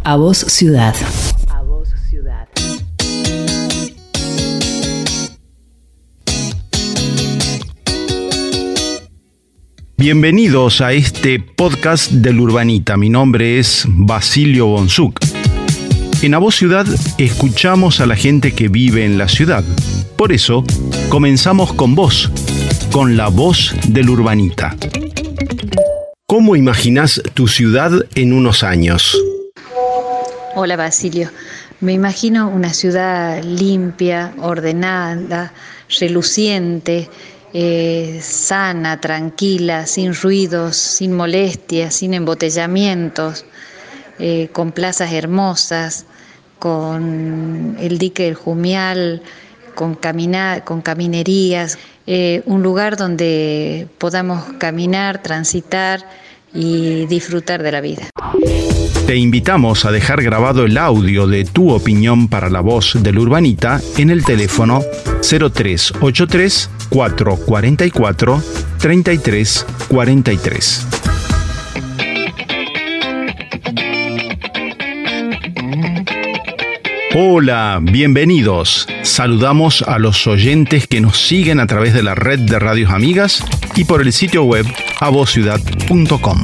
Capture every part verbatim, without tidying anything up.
A Voz Ciudad. A Voz Ciudad. Bienvenidos a este podcast del Urbanita. Mi nombre es Basilio Bonsuc. En A Voz Ciudad escuchamos a la gente que vive en la ciudad. Por eso, comenzamos con vos, con la voz del Urbanita. ¿Cómo imaginás tu ciudad en unos años? Hola Basilio, me imagino una ciudad limpia, ordenada, reluciente, eh, sana, tranquila, sin ruidos, sin molestias, sin embotellamientos, eh, con plazas hermosas, con el dique del Jumial, con, camina- con caminerías, eh, un lugar donde podamos caminar, transitar y disfrutar de la vida. Te invitamos a dejar grabado el audio de tu opinión para la voz del Urbanita en el teléfono cero tres ochenta y tres, cuatrocientos cuarenta y cuatro, treinta y tres cuarenta y tres. Hola, bienvenidos. Saludamos a los oyentes que nos siguen a través de la red de radios amigas y por el sitio web a voz ciudad punto com.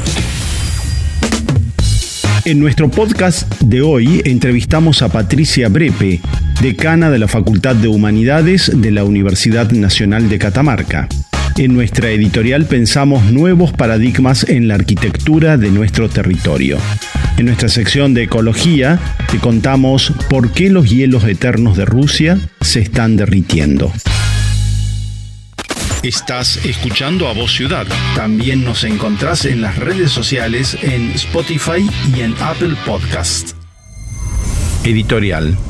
En nuestro podcast de hoy entrevistamos a Patricia Brepe, decana de la Facultad de Humanidades de la Universidad Nacional de Catamarca. En nuestra editorial pensamos nuevos paradigmas en la arquitectura de nuestro territorio. En nuestra sección de ecología te contamos por qué los hielos eternos de Rusia se están derritiendo. Estás escuchando A Voz Ciudad. También nos encontrás en las redes sociales, en Spotify y en Apple Podcast. Editorial.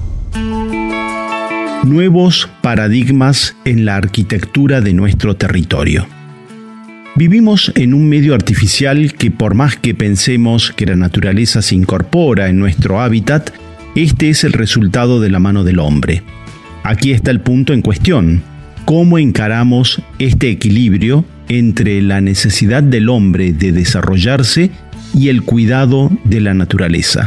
Nuevos paradigmas en la arquitectura de nuestro territorio. Vivimos en un medio artificial que, por más que pensemos que la naturaleza se incorpora en nuestro hábitat, este es el resultado de la mano del hombre. Aquí está el punto en cuestión. ¿Cómo encaramos este equilibrio entre la necesidad del hombre de desarrollarse y el cuidado de la naturaleza?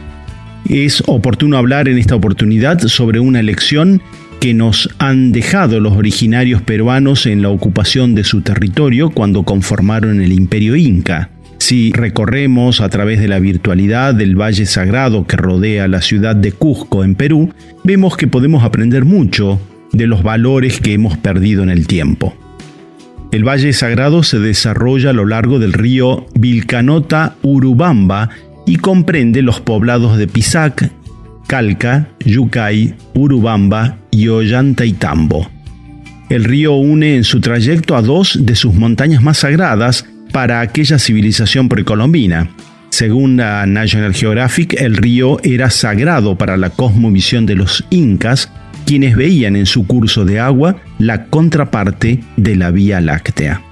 Es oportuno hablar en esta oportunidad sobre una lección que nos han dejado los originarios peruanos en la ocupación de su territorio cuando conformaron el Imperio Inca. Si recorremos a través de la virtualidad del Valle Sagrado que rodea la ciudad de Cusco en Perú, vemos que podemos aprender mucho de los valores que hemos perdido en el tiempo. El Valle Sagrado se desarrolla a lo largo del río Vilcanota-Urubamba y comprende los poblados de Pisac, Calca, Yucay, Urubamba y Ollantaytambo. El río une en su trayecto a dos de sus montañas más sagradas para aquella civilización precolombina. Según la National Geographic, el río era sagrado para la cosmovisión de los incas, quienes veían en su curso de agua la contraparte de la Vía Láctea.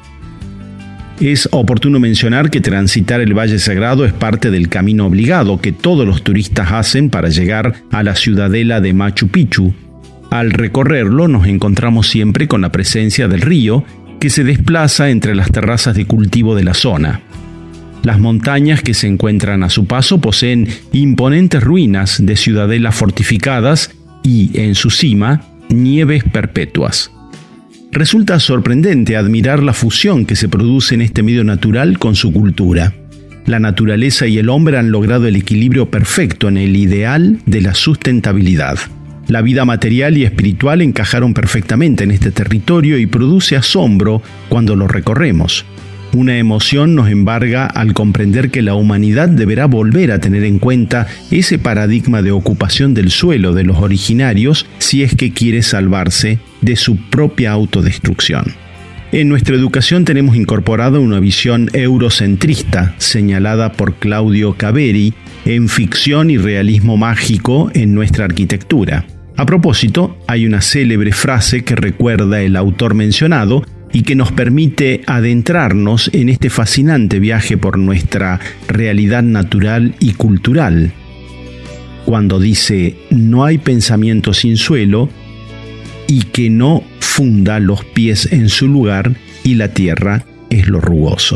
Es oportuno mencionar que transitar el Valle Sagrado es parte del camino obligado que todos los turistas hacen para llegar a la ciudadela de Machu Picchu. Al recorrerlo nos encontramos siempre con la presencia del río que se desplaza entre las terrazas de cultivo de la zona. Las montañas que se encuentran a su paso poseen imponentes ruinas de ciudadelas fortificadas y, en su cima, nieves perpetuas. Resulta sorprendente admirar la fusión que se produce en este medio natural con su cultura. La naturaleza y el hombre han logrado el equilibrio perfecto en el ideal de la sustentabilidad. La vida material y espiritual encajaron perfectamente en este territorio y produce asombro cuando lo recorremos. Una emoción nos embarga al comprender que la humanidad deberá volver a tener en cuenta ese paradigma de ocupación del suelo de los originarios si es que quiere salvarse de su propia autodestrucción. En nuestra educación tenemos incorporado una visión eurocentrista señalada por Claudio Caveri en Ficción y realismo mágico en nuestra arquitectura. A propósito, hay una célebre frase que recuerda el autor mencionado y que nos permite adentrarnos en este fascinante viaje por nuestra realidad natural y cultural. Cuando dice, no hay pensamiento sin suelo y que no funda los pies en su lugar y la tierra es lo rugoso.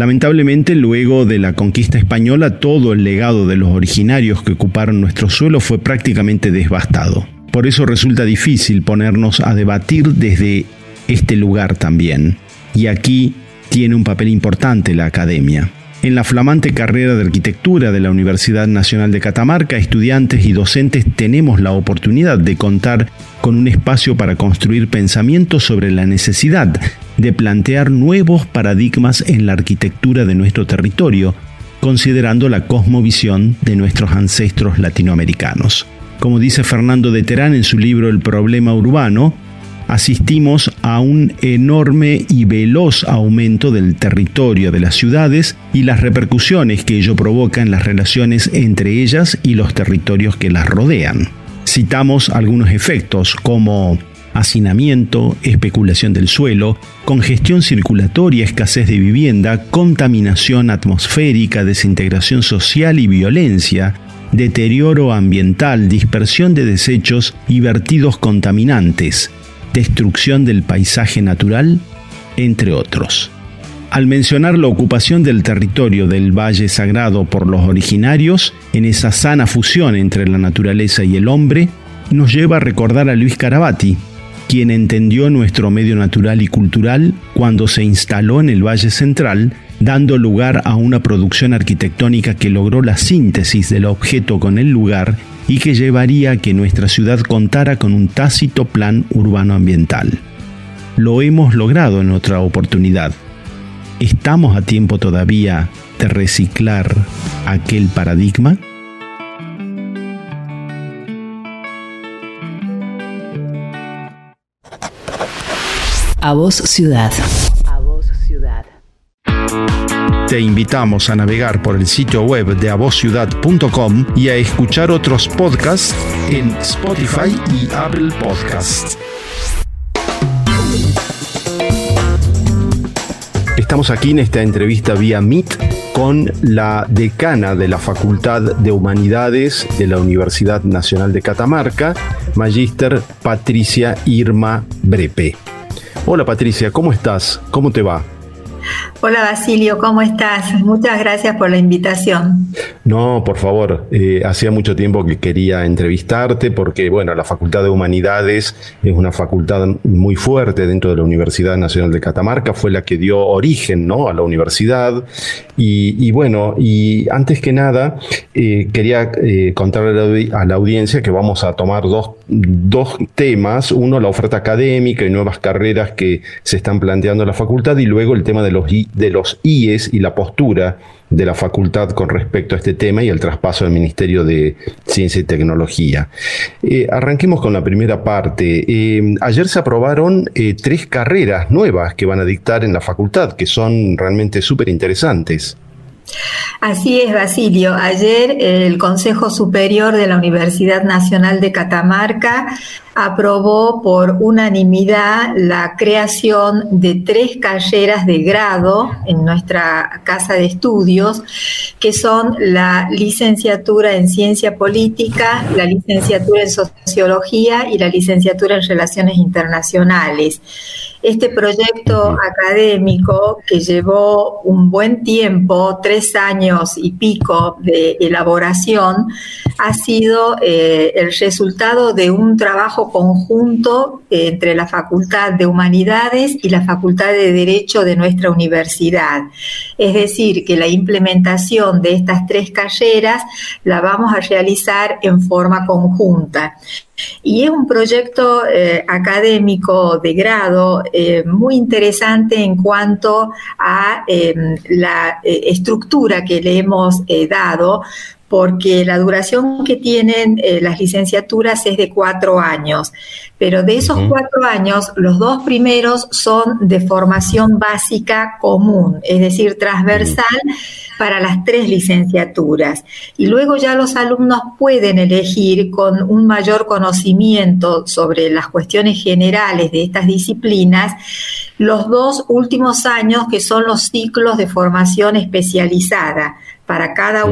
Lamentablemente, luego de la conquista española, todo el legado de los originarios que ocuparon nuestro suelo fue prácticamente devastado. Por eso resulta difícil ponernos a debatir desde este lugar también. Y aquí tiene un papel importante la academia. En la flamante carrera de arquitectura de la Universidad Nacional de Catamarca, estudiantes y docentes tenemos la oportunidad de contar con un espacio para construir pensamientos sobre la necesidad de plantear nuevos paradigmas en la arquitectura de nuestro territorio, considerando la cosmovisión de nuestros ancestros latinoamericanos. Como dice Fernando de Terán en su libro El problema urbano, asistimos a un enorme y veloz aumento del territorio de las ciudades y las repercusiones que ello provoca en las relaciones entre ellas y los territorios que las rodean. Citamos algunos efectos como hacinamiento, especulación del suelo, congestión circulatoria, escasez de vivienda, contaminación atmosférica, desintegración social y violencia, deterioro ambiental, dispersión de desechos y vertidos contaminantes, destrucción del paisaje natural, entre otros. Al mencionar la ocupación del territorio del Valle Sagrado por los originarios, en esa sana fusión entre la naturaleza y el hombre, nos lleva a recordar a Luis Carabati, quien entendió nuestro medio natural y cultural cuando se instaló en el Valle Central, dando lugar a una producción arquitectónica que logró la síntesis del objeto con el lugar y que llevaría a que nuestra ciudad contara con un tácito plan urbano ambiental. Lo hemos logrado en otra oportunidad. ¿Estamos a tiempo todavía de reciclar aquel paradigma? A Voz Ciudad. A Voz Ciudad. Te invitamos a navegar por el sitio web de a voz ciudad punto com y a escuchar otros podcasts en Spotify y Apple Podcasts. Estamos aquí en esta entrevista vía Meet con la decana de la Facultad de Humanidades de la Universidad Nacional de Catamarca, Magíster Patricia Irma Brepe. Hola Patricia, ¿cómo estás? ¿Cómo te va? Hola Basilio, ¿cómo estás? Muchas gracias por la invitación. No, por favor, eh, hacía mucho tiempo que quería entrevistarte porque, bueno, la Facultad de Humanidades es una facultad muy fuerte dentro de la Universidad Nacional de Catamarca, fue la que dio origen, ¿no?, a la universidad. Y, y bueno, y antes que nada, eh, quería eh, contarle a la, audi- a la audiencia que vamos a tomar dos, dos temas. Uno, la oferta académica y nuevas carreras que se están planteando en la facultad, y luego el tema de los, I, de los I E S y la postura de la facultad con respecto a este tema y el traspaso del Ministerio de Ciencia y Tecnología. Eh, arranquemos con la primera parte. Eh, ayer se aprobaron eh, tres carreras nuevas que van a dictar en la facultad, que son realmente súper interesantes. Así es, Basilio. Ayer el Consejo Superior de la Universidad Nacional de Catamarca aprobó por unanimidad la creación de tres carreras de grado en nuestra casa de estudios, que son la licenciatura en Ciencia Política, la licenciatura en Sociología y la licenciatura en Relaciones Internacionales. Este proyecto académico, que llevó un buen tiempo, tres años y pico de elaboración, ha sido eh, el resultado de un trabajo conjunto eh, entre la Facultad de Humanidades y la Facultad de Derecho de nuestra universidad. Es decir, que la implementación de estas tres carreras la vamos a realizar en forma conjunta. Y es un proyecto eh, académico de grado eh, muy interesante en cuanto a eh, la eh, estructura que le hemos eh, dado, porque la duración que tienen eh, las licenciaturas es de cuatro años, pero de esos uh-huh. cuatro años, los dos primeros son de formación básica común, es decir, transversal uh-huh. para las tres licenciaturas. Y luego ya los alumnos pueden elegir con un mayor conocimiento sobre las cuestiones generales de estas disciplinas los dos últimos años, que son los ciclos de formación especializada para cada una de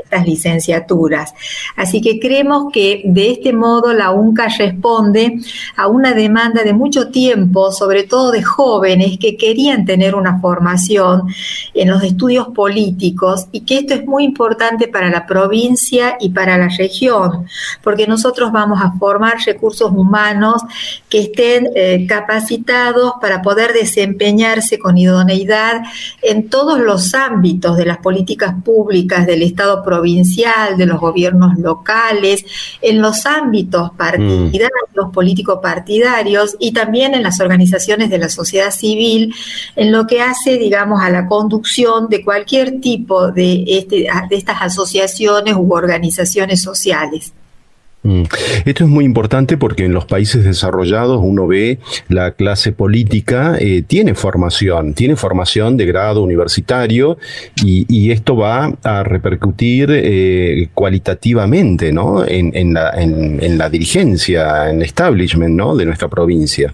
estas licenciaturas. Así que creemos que de este modo la UNCA responde a una demanda de mucho tiempo, sobre todo de jóvenes que querían tener una formación en los estudios políticos, y que esto es muy importante para la provincia y para la región, porque nosotros vamos a formar recursos humanos que estén eh, capacitados para poder desempeñarse con idoneidad en todos los ámbitos de las políticas públicas del Estado provincial, de los gobiernos locales, en los ámbitos partidarios, mm. político partidarios, y también en las organizaciones de la sociedad civil, en lo que hace, digamos, a la conducción de cualquier tipo de, este, de estas asociaciones u organizaciones sociales. Esto es muy importante porque en los países desarrollados uno ve la clase política eh, tiene formación, tiene formación de grado universitario, y, y esto va a repercutir eh, cualitativamente, ¿no? en, en, la, en, en la dirigencia, en el establishment, ¿no? de nuestra provincia.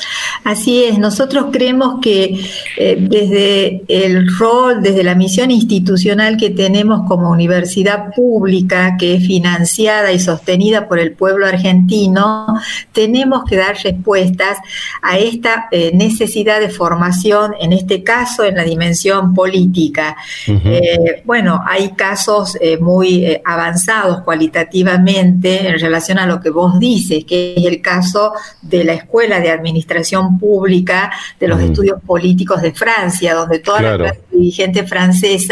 Así es, nosotros creemos que eh, desde el rol, desde la misión institucional que tenemos como universidad pública, que es financiada y sostenida por el pueblo argentino, tenemos que dar respuestas a esta eh, necesidad de formación, en este caso en la dimensión política. Uh-huh. Eh, bueno, hay casos eh, muy eh, avanzados cualitativamente en relación a lo que vos dices, que es el caso de la Escuela de Administración Pública de los mm. Estudios Políticos de Francia, donde toda claro. la clase dirigente francesa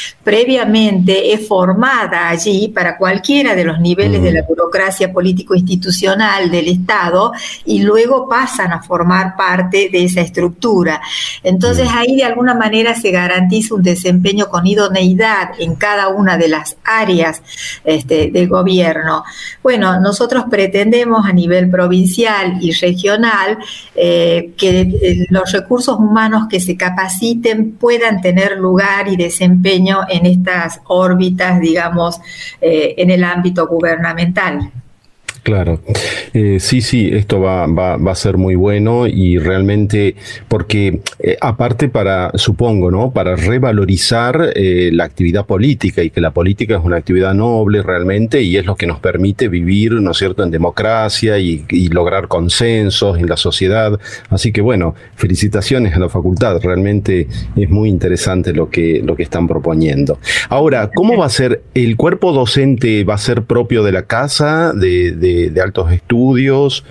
previamente es formada allí para cualquiera de los niveles mm. de la burocracia político-institucional del Estado, y luego pasan a formar parte de esa estructura. Entonces mm. ahí de alguna manera se garantiza un desempeño con idoneidad en cada una de las áreas este, del gobierno. Bueno, nosotros pretendemos a nivel provincial y regional eh, que eh, los recursos humanos que se capaciten puedan tener lugar y desempeño en estas órbitas, digamos, eh, en el ámbito gubernamental. Claro, eh, sí, sí, esto va, va, va a ser muy bueno, y realmente, porque eh, aparte para, supongo, ¿no? Para revalorizar eh, la actividad política, y que la política es una actividad noble realmente, y es lo que nos permite vivir, ¿no es cierto?, en democracia y, y lograr consensos en la sociedad. Así que bueno, felicitaciones a la facultad, realmente es muy interesante lo que, lo que están proponiendo. Ahora, ¿cómo va a ser el cuerpo docente? ¿Va a ser propio de la casa, de, de De, de altos estudios,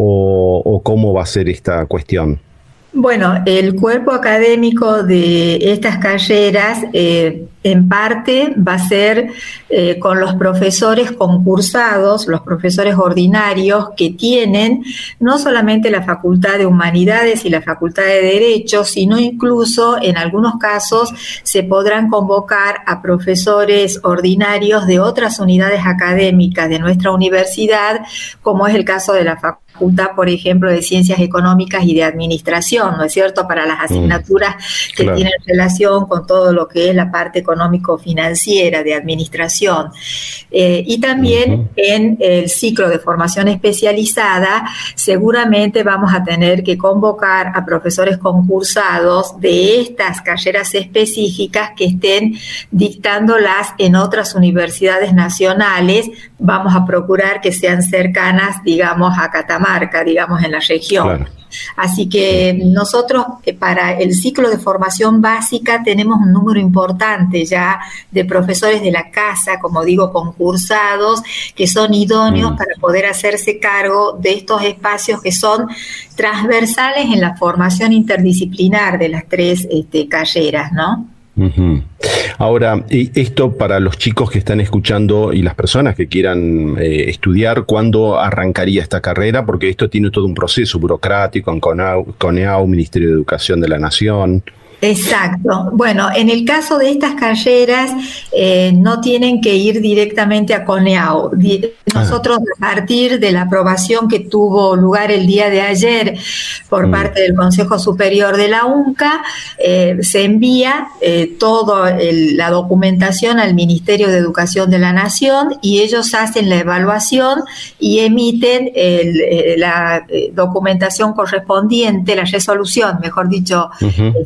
o, o cómo va a ser esta cuestión? Bueno, el cuerpo académico de estas carreras eh, en parte va a ser eh, con los profesores concursados, los profesores ordinarios que tienen no solamente la Facultad de Humanidades y la Facultad de Derecho, sino incluso en algunos casos se podrán convocar a profesores ordinarios de otras unidades académicas de nuestra universidad, como es el caso de la Facultad Facultad, por ejemplo, de Ciencias Económicas y de Administración, ¿no es cierto?, para las asignaturas mm, que claro. tienen relación con todo lo que es la parte económico-financiera de administración. Eh, y también uh-huh. en el ciclo de formación especializada, seguramente vamos a tener que convocar a profesores concursados de estas carreras específicas que estén dictándolas en otras universidades nacionales. Vamos a procurar que sean cercanas, digamos, a Catamarca, digamos, en la región. Claro. Así que nosotros eh, para el ciclo de formación básica tenemos un número importante ya de profesores de la casa, como digo, concursados, que son idóneos mm. para poder hacerse cargo de estos espacios que son transversales en la formación interdisciplinar de las tres este, carreras, ¿no? Uh-huh. Ahora, esto para los chicos que están escuchando y las personas que quieran eh, estudiar, ¿cuándo arrancaría esta carrera? Porque esto tiene todo un proceso burocrático en CONEAU, CONEAU, Ministerio de Educación de la Nación. Exacto. Bueno, en el caso de estas carreras eh, no tienen que ir directamente a CONEAU. Nosotros, a partir de la aprobación que tuvo lugar el día de ayer por mm. parte del Consejo Superior de la UNCA, eh, se envía eh, toda la documentación al Ministerio de Educación de la Nación, y ellos hacen la evaluación y emiten el, eh, la eh, documentación correspondiente, la resolución, mejor dicho, uh-huh. este, correspondiente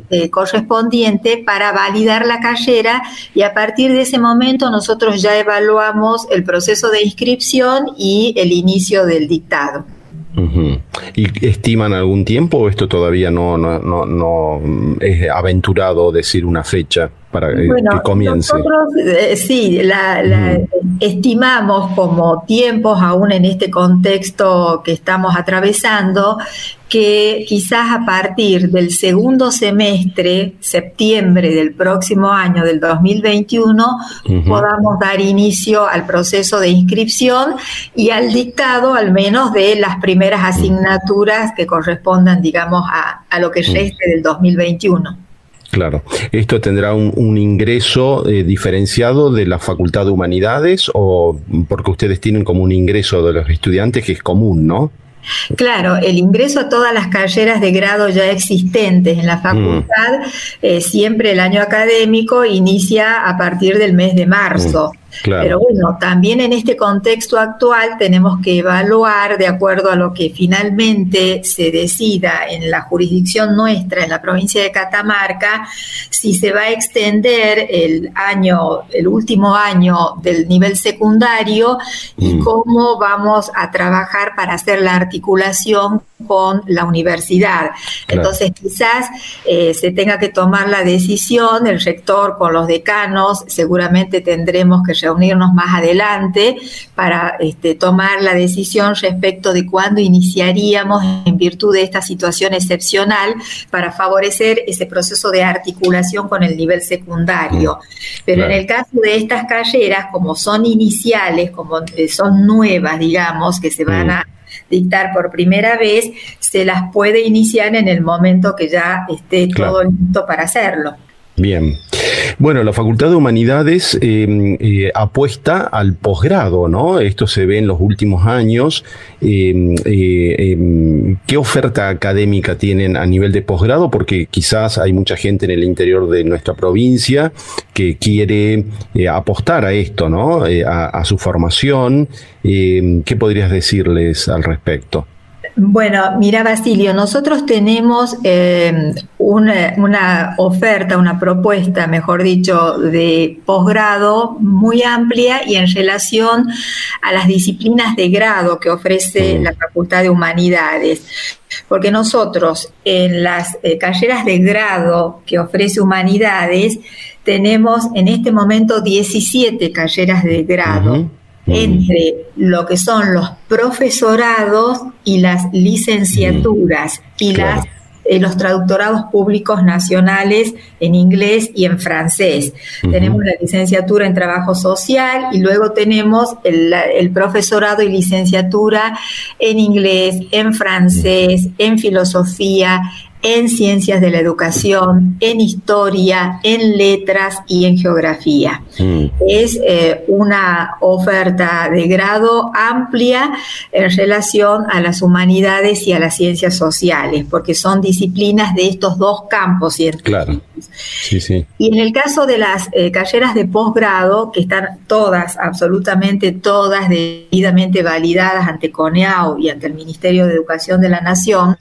correspondiente para validar la carrera, y a partir de ese momento nosotros ya evaluamos el proceso de inscripción y el inicio del dictado. Uh-huh. ¿Y estiman algún tiempo o esto todavía no, no, no, no es aventurado decir una fecha para eh, bueno, que comience? Nosotros eh, sí, la, la uh-huh. estimamos como tiempos, aún en este contexto que estamos atravesando, que quizás a partir del segundo semestre, septiembre del próximo año, del dos mil veintiuno, uh-huh. podamos dar inicio al proceso de inscripción y al dictado, al menos de las primeras asignaturas que correspondan, digamos, a, a lo que reste del dos mil veintiuno. Claro. ¿Esto tendrá un, un ingreso eh, diferenciado de la Facultad de Humanidades, o porque ustedes tienen como un ingreso de los estudiantes que es común, ¿no? Claro, el ingreso a todas las carreras de grado ya existentes en la facultad, mm. eh, siempre el año académico inicia a partir del mes de marzo. Mm. Claro. Pero bueno, también en este contexto actual tenemos que evaluar, de acuerdo a lo que finalmente se decida en la jurisdicción nuestra, en la provincia de Catamarca, si se va a extender el año, el último año del nivel secundario y mm. cómo vamos a trabajar para hacer la articulación con la universidad. Claro. Entonces quizás eh, se tenga que tomar la decisión, el rector con los decanos, seguramente tendremos que reunirnos más adelante para este, tomar la decisión respecto de cuándo iniciaríamos, en virtud de esta situación excepcional, para favorecer ese proceso de articulación con el nivel secundario. Pero claro. en el caso de estas carreras, como son iniciales, como eh, son nuevas, digamos, que se van a dictar por primera vez, se las puede iniciar en el momento que ya esté claro. todo listo para hacerlo. Bien. Bueno, la Facultad de Humanidades eh, eh, apuesta al posgrado, ¿no? Esto se ve en los últimos años. Eh, eh, eh, ¿Qué oferta académica tienen a nivel de posgrado? Porque quizás hay mucha gente en el interior de nuestra provincia que quiere eh, apostar a esto, ¿no? Eh, a, a su formación. Eh, ¿Qué podrías decirles al respecto? Bueno, mira, Basilio, nosotros tenemos eh, una, una oferta, una propuesta, mejor dicho, de posgrado muy amplia y en relación a las disciplinas de grado que ofrece la Facultad de Humanidades. Porque nosotros en las eh, carreras de grado que ofrece Humanidades tenemos en este momento diecisiete carreras de grado. Uh-huh. Entre lo que son los profesorados y las licenciaturas mm, y claro. las, eh, los traductorados públicos nacionales en inglés y en francés. Uh-huh. Tenemos la licenciatura en trabajo social y luego tenemos el, el profesorado y licenciatura en inglés, en francés, en filosofía, en ciencias de la educación, en historia, en letras y en geografía. Mm. Es eh, una oferta de grado amplia en relación a las humanidades y a las ciencias sociales, porque son disciplinas de estos dos campos científicos. Claro. Sí, sí. Y en el caso de las eh, carreras de posgrado, que están todas, absolutamente todas, debidamente validadas ante CONEAU y ante el Ministerio de Educación de la Nación,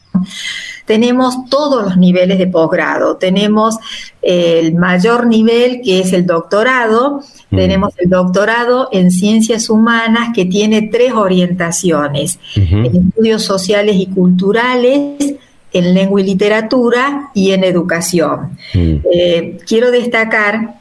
tenemos todos los niveles de posgrado. Tenemos el mayor nivel, que es el doctorado. Mm. Tenemos el doctorado en ciencias humanas, que tiene tres orientaciones: uh-huh. en estudios sociales y culturales, en lengua y literatura y en educación. Mm. Eh, quiero destacar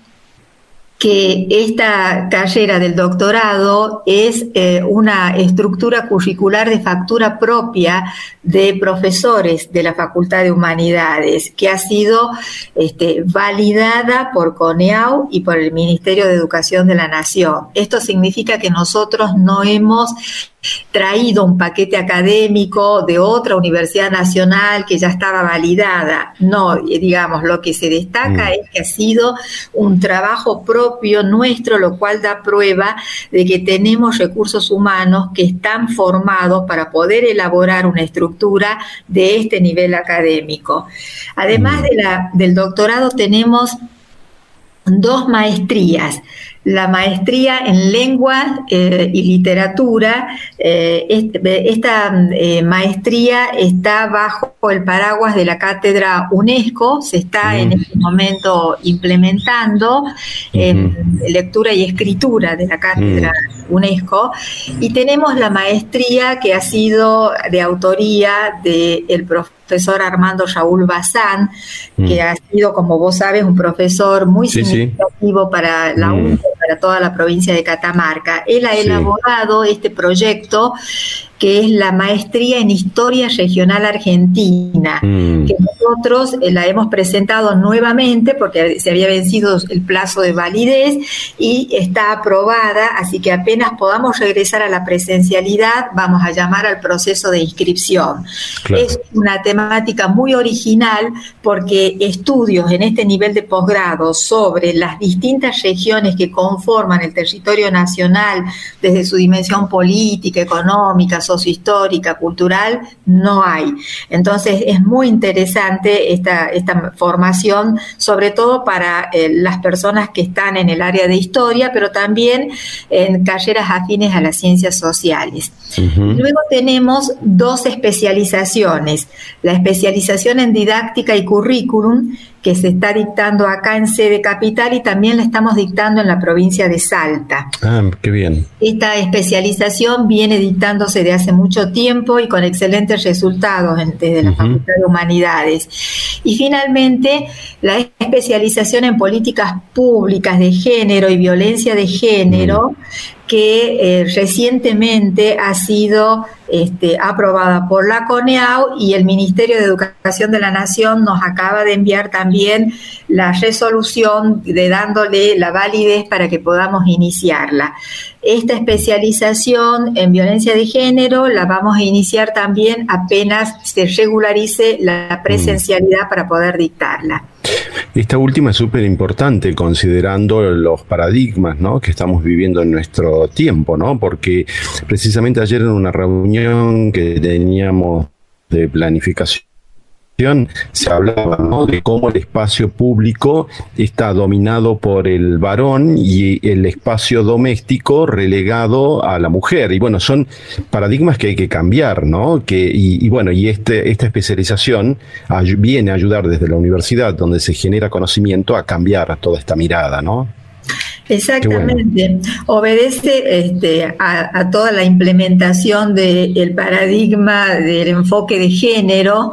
que esta carrera del doctorado es eh, una estructura curricular de factura propia de profesores de la Facultad de Humanidades, que ha sido este, validada por CONEAU y por el Ministerio de Educación de la Nación. Esto significa que nosotros no hemos traído un paquete académico de otra universidad nacional que ya estaba validada. No, digamos, lo que se destaca mm. es que ha sido un trabajo propio nuestro, lo cual da prueba de que tenemos recursos humanos que están formados para poder elaborar una estructura de este nivel académico. Además mm. de la, del doctorado, tenemos dos maestrías. La maestría en lengua eh, y literatura. Eh, este, esta eh, maestría está bajo el paraguas de la cátedra UNESCO, se está mm. en este momento implementando en mm. lectura y escritura de la cátedra mm. UNESCO, y tenemos la maestría que ha sido de autoría del profesor Armando Raúl Bazán, mm. que ha sido, como vos sabes, un profesor muy sí, significativo sí. para la mm. U N E, para toda la provincia de Catamarca. Él ha sí. elaborado este proyecto que es la maestría en Historia Regional Argentina, mm. que nosotros eh, la hemos presentado nuevamente porque se había vencido el plazo de validez y está aprobada, así que apenas podamos regresar a la presencialidad, vamos a llamar al proceso de inscripción. Claro. Es una temática muy original porque estudios en este nivel de posgrado sobre las distintas regiones que conforman el territorio nacional desde su dimensión política, económica, sociohistórica, cultural, no hay. Entonces es muy interesante esta, esta formación, sobre todo para eh, las personas que están en el área de historia, pero también en carreras afines a las ciencias sociales. Uh-huh. Luego tenemos dos especializaciones, la especialización en didáctica y currículum, que se está dictando acá en sede capital y también la estamos dictando en la provincia de Salta. Ah, qué bien. Esta especialización viene dictándose de hace mucho tiempo y con excelentes resultados en, desde la uh-huh. Facultad de Humanidades. Y finalmente, la especialización en políticas públicas de género y violencia de género, uh-huh. que eh, recientemente ha sido este, aprobada por la CONEAU, y el Ministerio de Educación de la Nación nos acaba de enviar también la resolución de dándole la validez para que podamos iniciarla. Esta especialización en violencia de género la vamos a iniciar también apenas se regularice la presencialidad para poder dictarla. Esta última es súper importante considerando los paradigmas, ¿no?, que estamos viviendo en nuestro tiempo, ¿no? Porque precisamente ayer en una reunión que teníamos de planificación se hablaba, ¿no?, de cómo el espacio público está dominado por el varón y el espacio doméstico relegado a la mujer. Y bueno, son paradigmas que hay que cambiar, ¿no? Que, y, y bueno, y este, esta especialización ay- viene a ayudar desde la universidad, donde se genera conocimiento, a cambiar toda esta mirada, ¿no? Exactamente, bueno. Obedece este, a, a toda la implementación del paradigma del enfoque de género,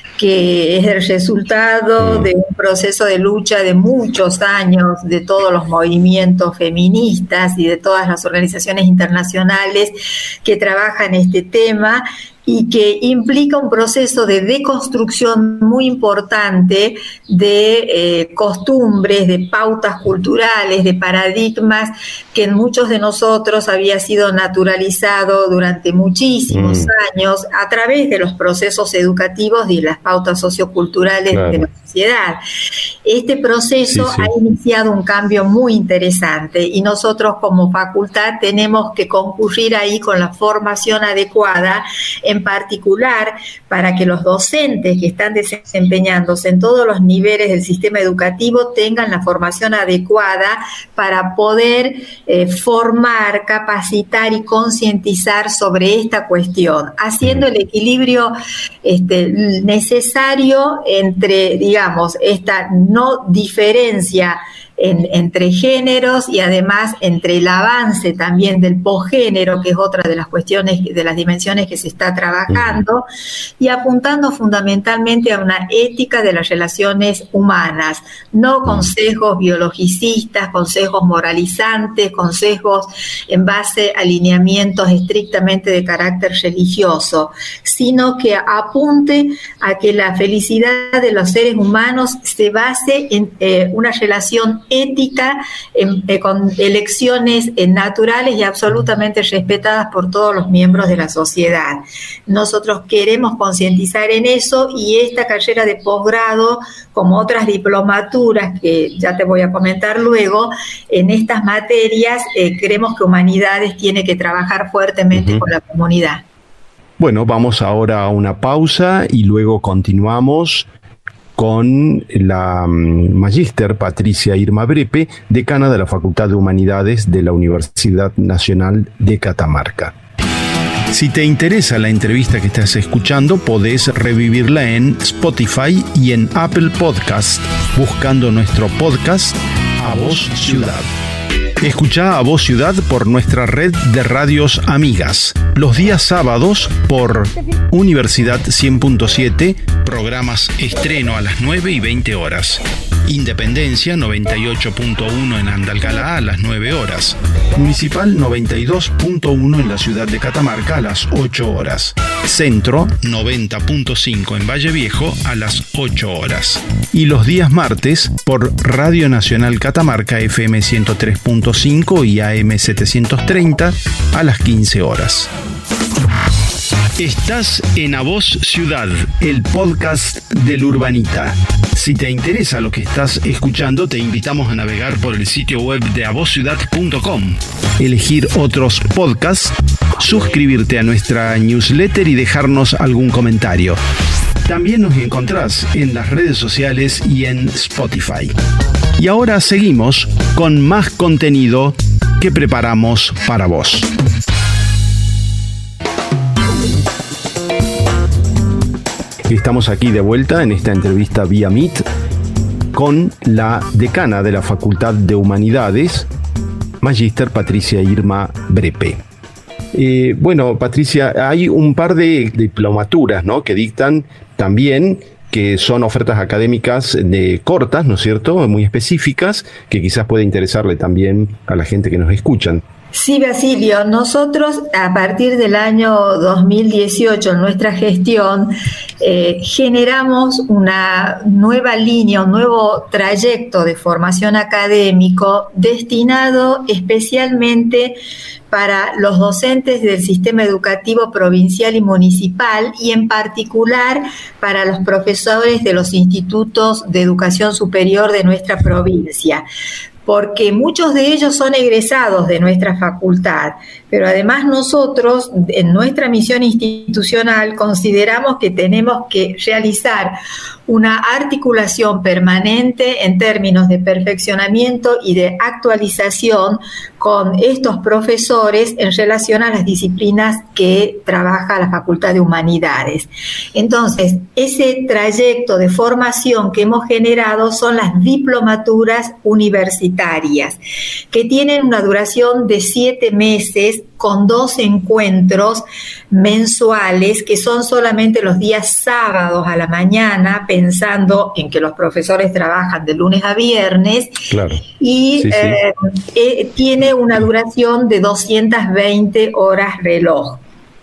que es el resultado mm. de un proceso de lucha de muchos años de todos los movimientos feministas y de todas las organizaciones internacionales que trabajan este tema, y que implica un proceso de deconstrucción muy importante de eh, costumbres, de pautas culturales, de paradigmas que en muchos de nosotros había sido naturalizado durante muchísimos mm. años a través de los procesos educativos y las pautas socioculturales claro. de la sociedad. Este proceso sí, sí. ha iniciado un cambio muy interesante y nosotros como facultad tenemos que concurrir ahí con la formación adecuada, en particular para que los docentes que están desempeñándose en todos los niveles del sistema educativo tengan la formación adecuada para poder eh, formar, capacitar y concientizar sobre esta cuestión, haciendo el equilibrio este, necesario entre, digamos, esta no diferencia En, entre géneros y además entre el avance también del posgénero, que es otra de las cuestiones, de las dimensiones que se está trabajando, y apuntando fundamentalmente a una ética de las relaciones humanas, no consejos biologicistas, consejos moralizantes, consejos en base a lineamientos estrictamente de carácter religioso, sino que apunte a que la felicidad de los seres humanos se base en eh, una relación ética, en, eh, con elecciones eh, naturales y absolutamente respetadas por todos los miembros de la sociedad. Nosotros queremos concientizar en eso, y esta carrera de posgrado, como otras diplomaturas que ya te voy a comentar luego, en estas materias eh, creemos que Humanidades tiene que trabajar fuertemente uh-huh. con la comunidad. Bueno, vamos ahora a una pausa y luego continuamos con la um, magíster Patricia Irma Brepe, decana de la Facultad de Humanidades de la Universidad Nacional de Catamarca. Si te interesa la entrevista que estás escuchando, podés revivirla en Spotify y en Apple Podcast, buscando nuestro podcast A Voz Ciudad. Escuchá A Voz Ciudad por nuestra red de radios amigas. Los días sábados por Universidad cien punto siete, programas estreno a las nueve y veinte horas. Independencia noventa y ocho punto uno en Andalgalá a las nueve horas. Municipal noventa y dos punto uno en la ciudad de Catamarca a las ocho horas. Centro noventa punto cinco en Valle Viejo a las ocho horas. Y los días martes por Radio Nacional Catamarca F M ciento tres punto cinco y A M setecientos treinta a las quince horas. Estás en A Voz Ciudad, el podcast del Urbanita. Si te interesa lo que estás escuchando, te invitamos a navegar por el sitio web de a voz ciudad punto com, elegir otros podcasts, suscribirte a nuestra newsletter y dejarnos algún comentario. También nos encontrás en las redes sociales y en Spotify. Y ahora seguimos con más contenido que preparamos para vos. Estamos aquí de vuelta en esta entrevista vía Meet con la decana de la Facultad de Humanidades, magíster Patricia Irma Brepe. Eh, bueno, Patricia, hay un par de diplomaturas, ¿no?, que dictan también, que son ofertas académicas de cortas, ¿no es cierto?, muy específicas, que quizás puede interesarle también a la gente que nos escuchan. Sí, Basilio, nosotros a partir del año dos mil dieciocho en nuestra gestión eh, generamos una nueva línea, un nuevo trayecto de formación académico destinado especialmente para los docentes del sistema educativo provincial y municipal y en particular para los profesores de los institutos de educación superior de nuestra provincia, porque muchos de ellos son egresados de nuestra facultad, pero además nosotros en nuestra misión institucional consideramos que tenemos que realizar una articulación permanente en términos de perfeccionamiento y de actualización con estos profesores en relación a las disciplinas que trabaja la Facultad de Humanidades. Entonces, ese trayecto de formación que hemos generado son las diplomaturas universitarias, que tienen una duración de siete meses con dos encuentros mensuales que son solamente los días sábados a la mañana, pensando en que los profesores trabajan de lunes a viernes. Claro. Y sí, eh, sí. Eh, tiene una duración de doscientas veinte horas reloj.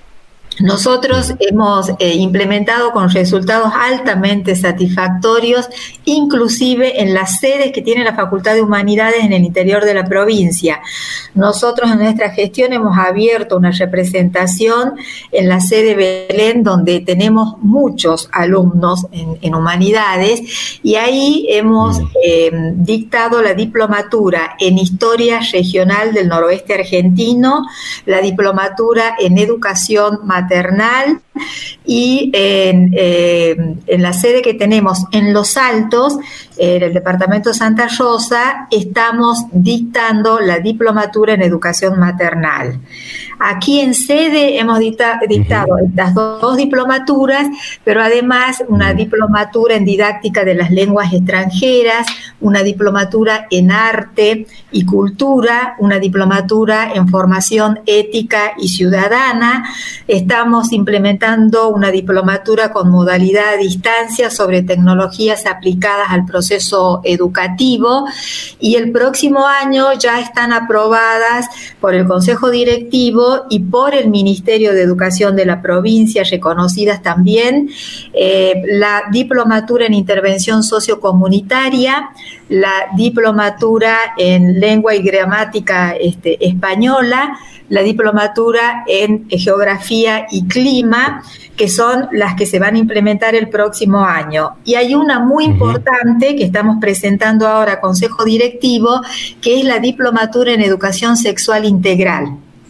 Nosotros hemos eh, implementado con resultados altamente satisfactorios, inclusive en las sedes que tiene la Facultad de Humanidades en el interior de la provincia. Nosotros en nuestra gestión hemos abierto una representación en la sede Belén, donde tenemos muchos alumnos en, en Humanidades, y ahí hemos eh, dictado la diplomatura en Historia Regional del Noroeste Argentino, la diplomatura en Educación Maternal y en, eh, en la sede que tenemos en Los Altos, en el departamento de Santa Rosa, estamos dictando la diplomatura en Educación Maternal. Aquí en sede hemos dicta, dictado uh-huh. estas dos, dos diplomaturas, pero además una diplomatura en didáctica de las lenguas extranjeras, una diplomatura en arte y cultura, una diplomatura en formación ética y ciudadana. Estamos implementando una diplomatura con modalidad a distancia sobre tecnologías aplicadas al proceso educativo, y el próximo año ya están aprobadas por el Consejo Directivo y por el Ministerio de Educación de la provincia, reconocidas también, eh, la diplomatura en intervención sociocomunitaria, la diplomatura en lengua y gramática este, española, la diplomatura en geografía y clima, que son las que se van a implementar el próximo año. Y hay una muy uh-huh. importante que estamos presentando ahora a Consejo Directivo, que es la diplomatura en educación sexual integral.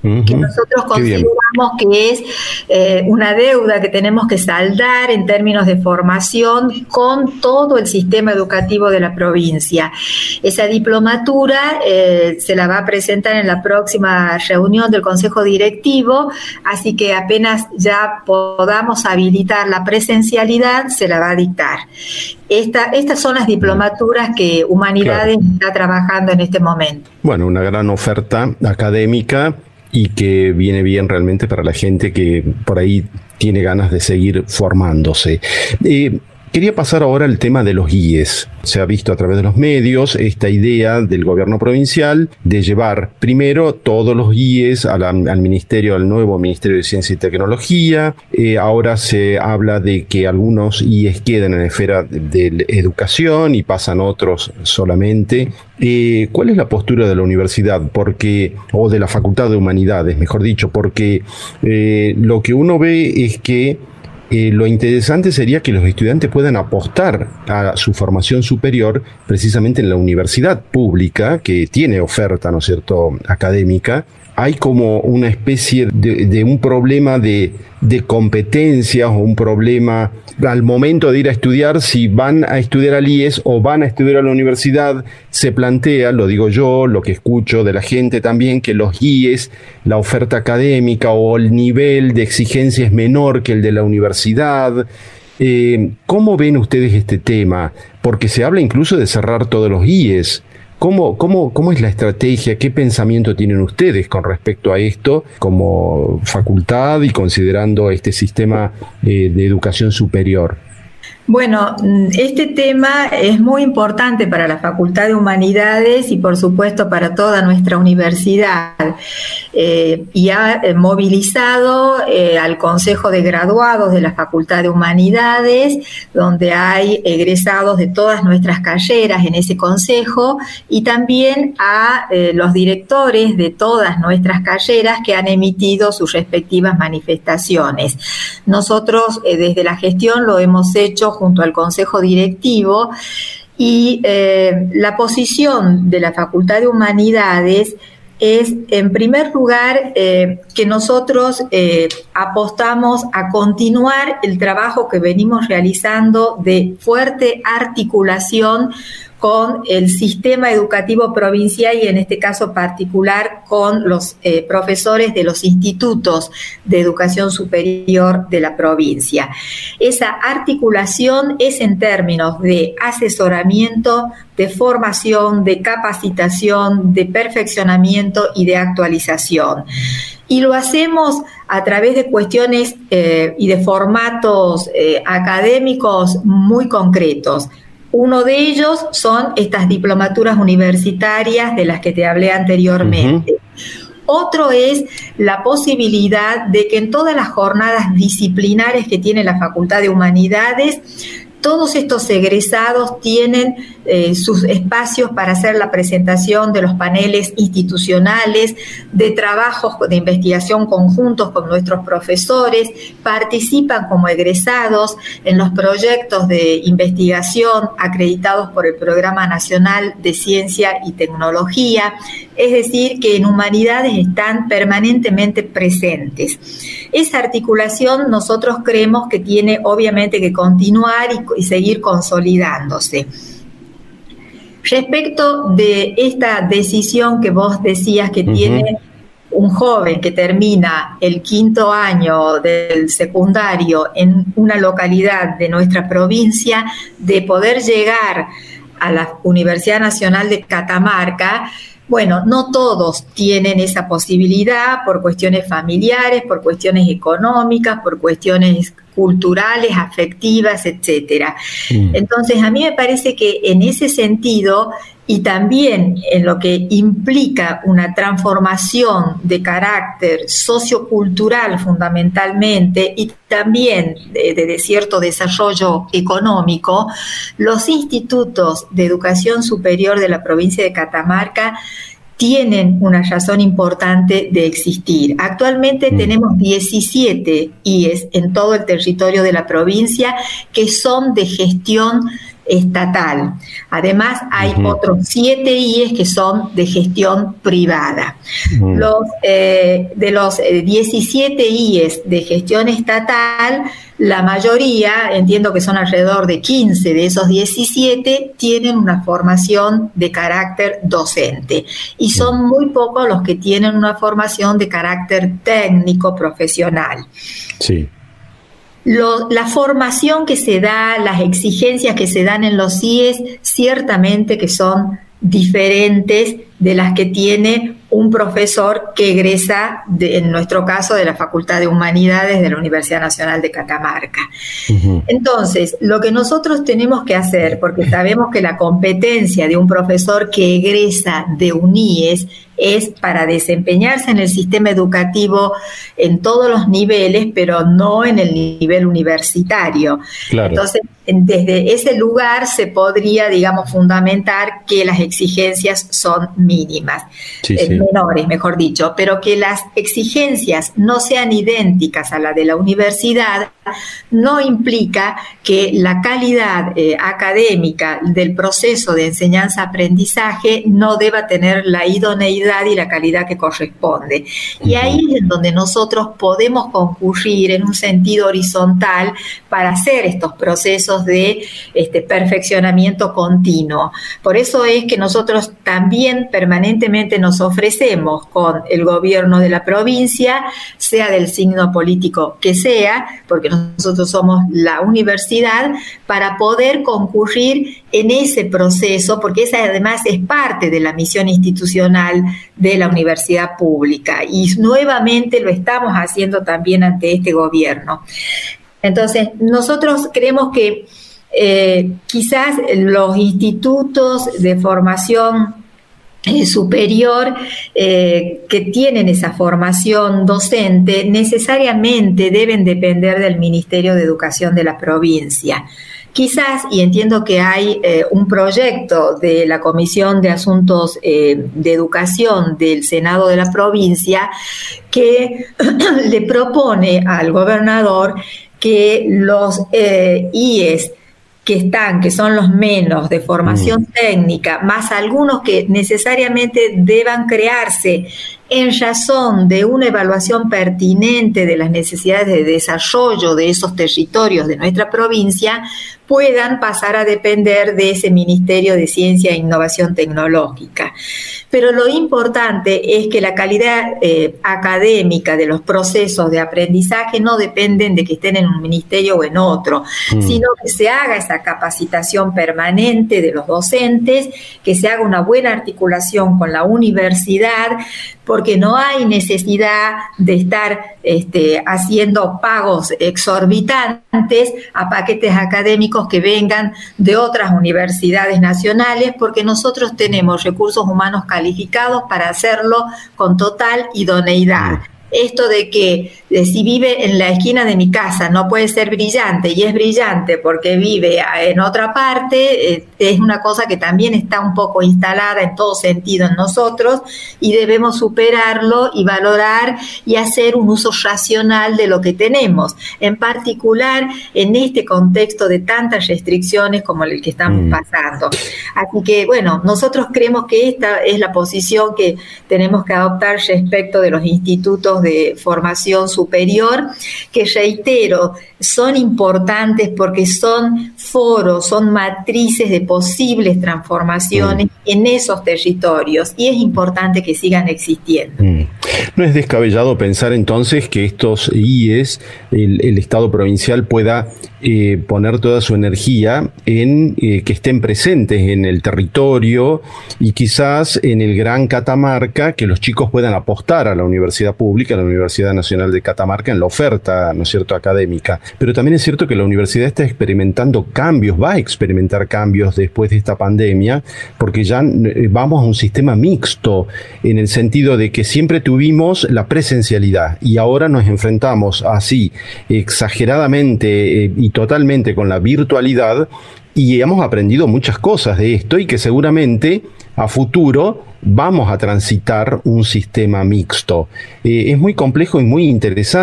uh-huh. que nosotros consideramos que es eh, una deuda que tenemos que saldar en términos de formación con todo el sistema educativo de la provincia. Esa diplomatura eh, se la va a presentar en la próxima reunión del Consejo Directivo, así que apenas ya podamos habilitar la presencialidad, se la va a dictar. Esta, estas son las diplomaturas que Humanidades claro. está trabajando en este momento. Bueno, una gran oferta académica y que viene bien realmente para la gente que por ahí tiene ganas de seguir formándose. Eh, Quería pasar ahora al tema de los I E S. Se ha visto a través de los medios esta idea del gobierno provincial de llevar primero todos los I E S a la, al ministerio, al nuevo Ministerio de Ciencia y Tecnología. Eh, ahora se habla de que algunos I E S quedan en la esfera de, de educación y pasan otros solamente. Eh, ¿Cuál es la postura de la universidad? Porque, o de la Facultad de Humanidades, mejor dicho, porque eh, lo que uno ve es que Eh, lo interesante sería que los estudiantes puedan apostar a su formación superior precisamente en la universidad pública, que tiene oferta, ¿no es cierto?, académica. Hay como una especie de, de un problema de, de competencias o un problema al momento de ir a estudiar, si van a estudiar al I E S o van a estudiar a la universidad. Se plantea, lo digo yo, lo que escucho de la gente también, que los I E S, la oferta académica o el nivel de exigencia es menor que el de la universidad. Eh, ¿Cómo ven ustedes este tema? Porque se habla incluso de cerrar todos los I E S. ¿Cómo, cómo, ¿Cómo es la estrategia? ¿Qué pensamiento tienen ustedes con respecto a esto como facultad y considerando este sistema eh, de educación superior? Bueno, este tema es muy importante para la Facultad de Humanidades y por supuesto para toda nuestra universidad, eh, y ha movilizado eh, al Consejo de Graduados de la Facultad de Humanidades, donde hay egresados de todas nuestras carreras en ese consejo, y también a eh, los directores de todas nuestras carreras que han emitido sus respectivas manifestaciones. Nosotros eh, desde la gestión lo hemos hecho junto al Consejo Directivo y eh, la posición de la Facultad de Humanidades es, en primer lugar, eh, que nosotros eh, apostamos a continuar el trabajo que venimos realizando de fuerte articulación con el sistema educativo provincial y en este caso particular con los eh, profesores de los institutos de educación superior de la provincia. Esa articulación es en términos de asesoramiento, de formación, de capacitación, de perfeccionamiento y de actualización. Y lo hacemos a través de cuestiones eh, y de formatos eh, académicos muy concretos. Uno de ellos son estas diplomaturas universitarias de las que te hablé anteriormente. Uh-huh. Otro es la posibilidad de que en todas las jornadas disciplinares que tiene la Facultad de Humanidades, todos estos egresados tienen eh, sus espacios para hacer la presentación de los paneles institucionales, de trabajos de investigación conjuntos con nuestros profesores, participan como egresados en los proyectos de investigación acreditados por el Programa Nacional de Ciencia y Tecnología, es decir, que en Humanidades están permanentemente presentes. Esa articulación nosotros creemos que tiene obviamente que continuar y, y seguir consolidándose. Respecto de esta decisión que vos decías que uh-huh. tiene un joven que termina el quinto año del secundario en una localidad de nuestra provincia, de poder llegar a la Universidad Nacional de Catamarca, bueno, no todos tienen esa posibilidad por cuestiones familiares, por cuestiones económicas, por cuestiones culturales, afectivas, etcétera. Mm. Entonces, a mí me parece que en ese sentido, y también en lo que implica una transformación de carácter sociocultural fundamentalmente, y también de, de cierto desarrollo económico, los institutos de educación superior de la provincia de Catamarca tienen una razón importante de existir. Actualmente mm. tenemos diecisiete I E S en todo el territorio de la provincia que son de gestión estatal. Además, hay uh-huh. otros siete I E S que son de gestión privada. Uh-huh. Los, eh, de los eh, diecisiete I E S de gestión estatal, la mayoría, entiendo que son alrededor de quince de esos diecisiete, tienen una formación de carácter docente y son muy pocos los que tienen una formación de carácter técnico profesional. Sí. Lo, la formación que se da, las exigencias que se dan en los I E S, ciertamente que son diferentes de las que tiene un profesor que egresa, de, en nuestro caso, de la Facultad de Humanidades de la Universidad Nacional de Catamarca. Uh-huh. Entonces, lo que nosotros tenemos que hacer, porque sabemos que la competencia de un profesor que egresa de un I E S es para desempeñarse en el sistema educativo en todos los niveles, pero no en el nivel universitario. Claro. Entonces, desde ese lugar se podría, digamos, fundamentar que las exigencias son mínimas, sí, eh, sí. menores, mejor dicho, pero que las exigencias no sean idénticas a la de la universidad no implica que la calidad eh, académica del proceso de enseñanza-aprendizaje no deba tener la idoneidad y la calidad que corresponde. Y ahí es donde nosotros podemos concurrir en un sentido horizontal para hacer estos procesos de este, perfeccionamiento continuo. Por eso es que nosotros también permanentemente nos ofrecemos con el gobierno de la provincia, sea del signo político que sea, porque nosotros somos la universidad, para poder concurrir en ese proceso, porque esa además es parte de la misión institucional de la universidad pública y nuevamente lo estamos haciendo también ante este gobierno. Entonces, nosotros creemos que eh, quizás los institutos de formación Eh, superior eh, que tienen esa formación docente necesariamente deben depender del Ministerio de Educación de la provincia. Quizás, y entiendo que hay eh, un proyecto de la Comisión de Asuntos eh, de Educación del Senado de la provincia que le propone al gobernador que los eh, I E S que están, que son los menos de formación mm. técnica, más algunos que necesariamente deban crearse en razón de una evaluación pertinente de las necesidades de desarrollo de esos territorios de nuestra provincia, puedan pasar a depender de ese Ministerio de Ciencia e Innovación Tecnológica. Pero lo importante es que la calidad eh, académica de los procesos de aprendizaje no dependen de que estén en un ministerio o en otro, mm. sino que se haga esa capacitación permanente de los docentes, que se haga una buena articulación con la universidad, porque no hay necesidad de estar este, haciendo pagos exorbitantes a paquetes académicos que vengan de otras universidades nacionales, porque nosotros tenemos recursos humanos calificados para hacerlo con total idoneidad. Esto de que de si vive en la esquina de mi casa no puede ser brillante, y es brillante porque vive en otra parte, eh, es una cosa que también está un poco instalada en todo sentido en nosotros, y debemos superarlo y valorar y hacer un uso racional de lo que tenemos, en particular en este contexto de tantas restricciones como el que estamos mm. pasando. Así que, bueno, nosotros creemos que esta es la posición que tenemos que adoptar respecto de los institutos de formación superior, que reitero, son importantes porque son foros, son matrices de posibles transformaciones mm. en esos territorios, y es importante que sigan existiendo. Mm. No es descabellado pensar entonces que estos I E S, el, el Estado provincial pueda eh, poner toda su energía en eh, que estén presentes en el territorio y quizás en el Gran Catamarca, que los chicos puedan apostar a la universidad pública, a la Universidad Nacional de Catamarca, en la oferta, ¿no es cierto?, académica. Pero también es cierto que la universidad está experimentando cambios, va a experimentar cambios después de esta pandemia, porque ya vamos a un sistema mixto, en el sentido de que siempre tuvimos la presencialidad y ahora nos enfrentamos así exageradamente eh, y totalmente con la virtualidad, y hemos aprendido muchas cosas de esto, y que seguramente a futuro vamos a transitar un sistema mixto. Eh, es muy complejo y muy interesante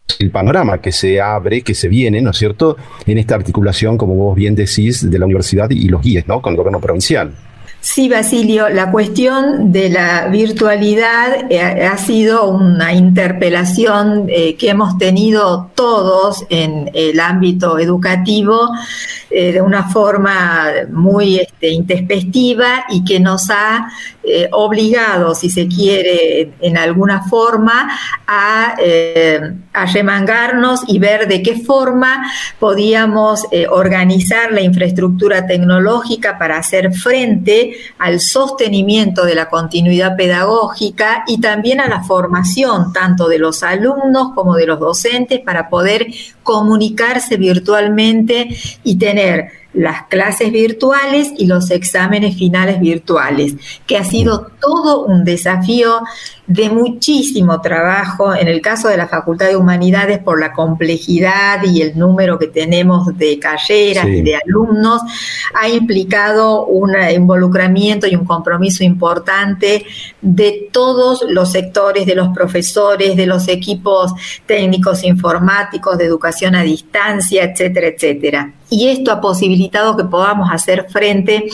el panorama que se abre, que se viene, ¿no es cierto?, en esta articulación, como vos bien decís, de la universidad y los guíes, ¿no?, con el gobierno provincial. Sí, Basilio, la cuestión de la virtualidad eh, ha sido una interpelación eh, que hemos tenido todos en el ámbito educativo eh, de una forma muy este, intempestiva y que nos ha eh, obligado, si se quiere, en alguna forma, a, eh, a remangarnos y ver de qué forma podíamos eh, organizar la infraestructura tecnológica para hacer frente al sostenimiento de la continuidad pedagógica y también a la formación tanto de los alumnos como de los docentes para poder comunicarse virtualmente y tener las clases virtuales y los exámenes finales virtuales, que ha sido todo un desafío de muchísimo trabajo, en el caso de la Facultad de Humanidades por la complejidad y el número que tenemos de carreras sí. y de alumnos, ha implicado un involucramiento y un compromiso importante de todos los sectores, de los profesores, de los equipos técnicos informáticos, de educación a distancia, etcétera, etcétera. Y esto ha posibilitado que podamos hacer frente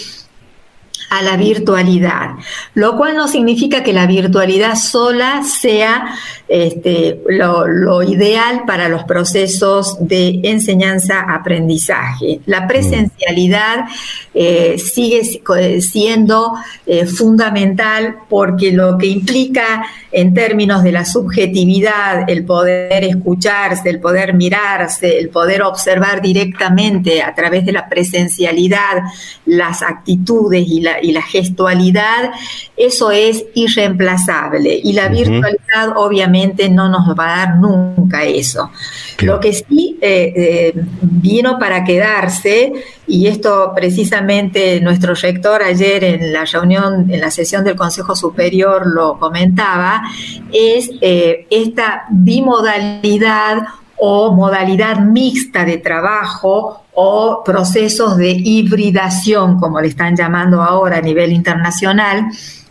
a la virtualidad, lo cual no significa que la virtualidad sola sea este, lo, lo ideal para los procesos de enseñanza-aprendizaje. La presencialidad eh, sigue siendo eh, fundamental porque lo que implica en términos de la subjetividad, el poder escucharse, el poder mirarse, el poder observar directamente a través de la presencialidad las actitudes y la y la gestualidad, eso es irreemplazable y la uh-huh. virtualidad obviamente no nos va a dar nunca eso. Claro. Lo que sí eh, eh, vino para quedarse, y esto precisamente nuestro rector ayer en la reunión, en la sesión del Consejo Superior lo comentaba, es eh, esta bimodalidad o modalidad mixta de trabajo o procesos de hibridación, como le están llamando ahora a nivel internacional,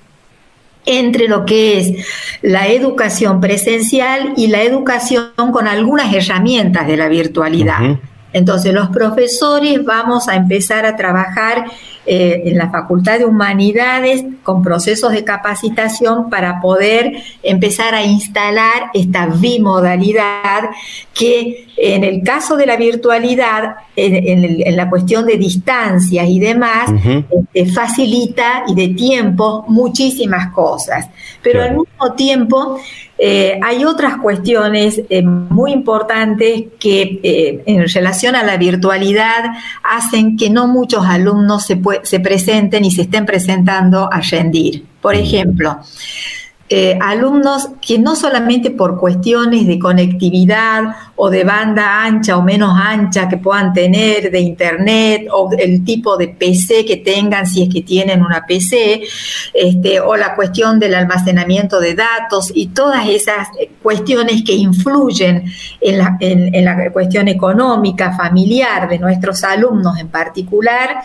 entre lo que es la educación presencial y la educación con algunas herramientas de la virtualidad. Uh-huh. Entonces, los profesores vamos a empezar a trabajar eh, en la Facultad de Humanidades con procesos de capacitación para poder empezar a instalar esta bimodalidad que en el caso de la virtualidad, en, en, el, en la cuestión de distancias y demás, uh-huh. este, facilita y de tiempo muchísimas cosas. Pero claro. al mismo tiempo eh, hay otras cuestiones eh, muy importantes que eh, en relación a la virtualidad hacen que no muchos alumnos se, pu- se presenten y se estén presentando a rendir. Por ejemplo, Eh, alumnos que no solamente por cuestiones de conectividad o de banda ancha o menos ancha que puedan tener, de internet o el tipo de P C que tengan si es que tienen una P C, este, o la cuestión del almacenamiento de datos y todas esas cuestiones que influyen en la, en, en la cuestión económica, familiar de nuestros alumnos en particular,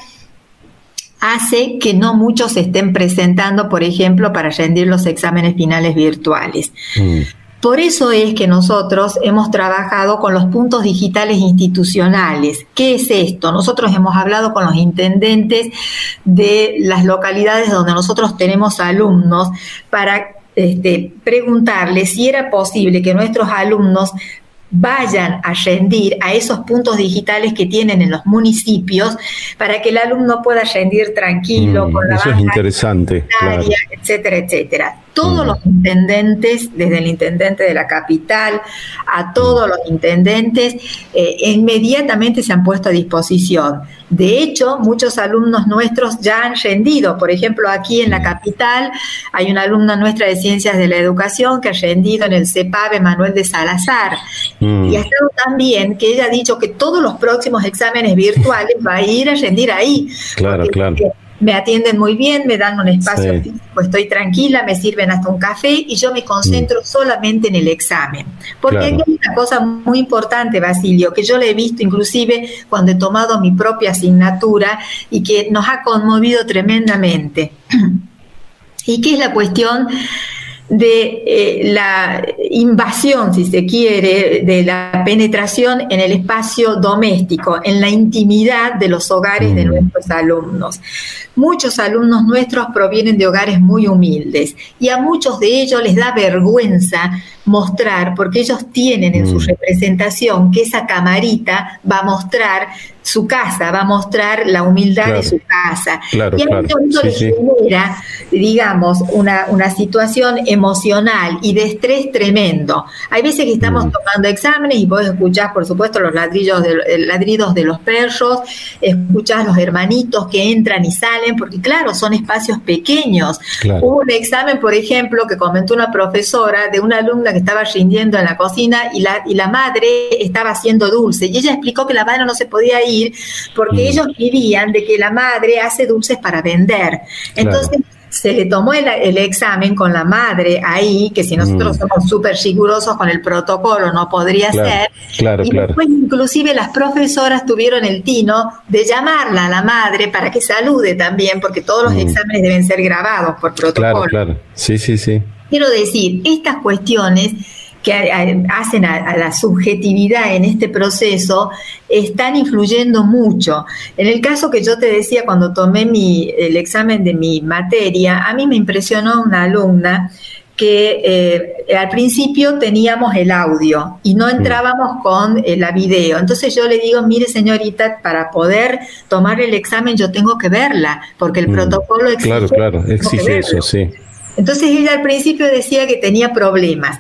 hace que no muchos se estén presentando, por ejemplo, para rendir los exámenes finales virtuales. Mm. Por eso es que nosotros hemos trabajado con los puntos digitales institucionales. ¿Qué es esto? Nosotros hemos hablado con los intendentes de las localidades donde nosotros tenemos alumnos para este, preguntarles si era posible que nuestros alumnos vayan a rendir a esos puntos digitales que tienen en los municipios para que el alumno pueda rendir tranquilo, mm, con la eso es interesante, claro. etcétera, etcétera. Todos mm. los intendentes, desde el intendente de la capital a todos mm. los intendentes, eh, inmediatamente se han puesto a disposición. De hecho, muchos alumnos nuestros ya han rendido. Por ejemplo, aquí en la capital hay una alumna nuestra de Ciencias de la Educación que ha rendido en el CEPAVE Manuel de Salazar. Mm. Y ha estado tan bien que ella ha dicho que todos los próximos exámenes virtuales va a ir a rendir ahí. Claro, claro. Me atienden muy bien, me dan un espacio sí. físico, estoy tranquila, me sirven hasta un café y yo me concentro mm. solamente en el examen. Porque claro. hay una cosa muy importante, Basilio, que yo le he visto inclusive cuando he tomado mi propia asignatura y que nos ha conmovido tremendamente. Y que es la cuestión de eh, la invasión, si se quiere, de la penetración en el espacio doméstico, en la intimidad de los hogares mm. de nuestros alumnos. Muchos alumnos nuestros provienen de hogares muy humildes y a muchos de ellos les da vergüenza mostrar, porque ellos tienen en mm. su representación que esa camarita va a mostrar su casa, va a mostrar la humildad claro. de su casa. Claro, y a claro. eso sí, les sí. genera, digamos, una, una situación emocional y de estrés tremendo. Hay veces que estamos mm. tomando exámenes y vos escuchás, por supuesto, los ladrillos de, ladridos de los perros, escuchás los hermanitos que entran y salen, porque claro, son espacios pequeños. Claro. Hubo un examen, por ejemplo, que comentó una profesora de una alumna que estaba rindiendo en la cocina y la, y la madre estaba haciendo dulce, y ella explicó que la madre no se podía ir porque mm. ellos vivían de que la madre hace dulces para vender. Entonces claro. se le tomó el, el examen con la madre ahí, que si nosotros mm. somos súper rigurosos con el protocolo no podría claro, ser, claro, y claro. después inclusive las profesoras tuvieron el tino de llamarla a la madre para que salude también, porque todos los mm. exámenes deben ser grabados por protocolo. Claro, claro, sí, sí, sí. Quiero decir, estas cuestiones que hacen a, a la subjetividad en este proceso están influyendo mucho. En el caso que yo te decía, cuando tomé mi, el examen de mi materia, a mí me impresionó una alumna que eh, al principio teníamos el audio y no entrábamos con eh, la video. Entonces yo le digo, mire señorita, para poder tomar el examen yo tengo que verla, porque el mm, protocolo exige, claro, claro, exige eso, sí. Entonces ella al principio decía que tenía problemas.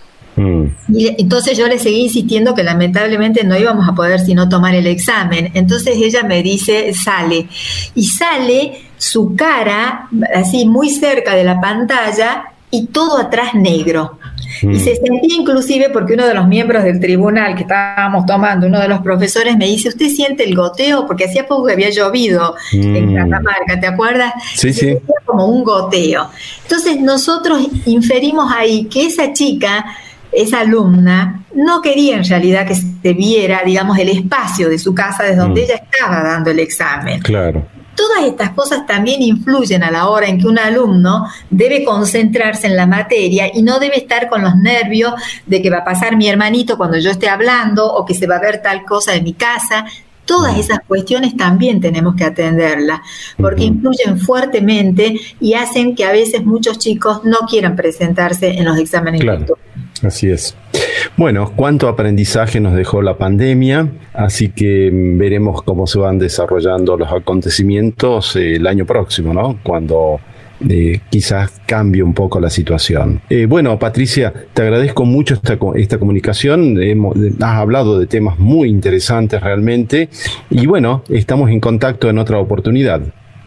Mm. Y entonces yo le seguí insistiendo que lamentablemente no íbamos a poder sino tomar el examen. Entonces ella me dice, sale. Y sale su cara así muy cerca de la pantalla y todo atrás negro. Mm. Y se sentía inclusive porque uno de los miembros del tribunal que estábamos tomando, uno de los profesores me dice, ¿usted siente el goteo? Porque hacía poco que había llovido mm. en Catamarca, ¿te acuerdas? Sí, y sí. se sentía como un goteo. Entonces nosotros inferimos ahí que esa chica, esa alumna, no quería en realidad que se viera, digamos, el espacio de su casa desde donde mm. ella estaba dando el examen. Claro. Todas estas cosas también influyen a la hora en que un alumno debe concentrarse en la materia y no debe estar con los nervios de que va a pasar mi hermanito cuando yo esté hablando o que se va a ver tal cosa en mi casa. Todas esas cuestiones también tenemos que atenderlas porque uh-huh. influyen fuertemente y hacen que a veces muchos chicos no quieran presentarse en los exámenes. Claro, así es. Bueno, cuánto aprendizaje nos dejó la pandemia, así que veremos cómo se van desarrollando los acontecimientos eh, el año próximo, ¿no? Cuando eh, quizás cambie un poco la situación. Eh, bueno, Patricia, te agradezco mucho esta, esta comunicación. Hemos, has hablado de temas muy interesantes realmente y bueno, estamos en contacto en otra oportunidad.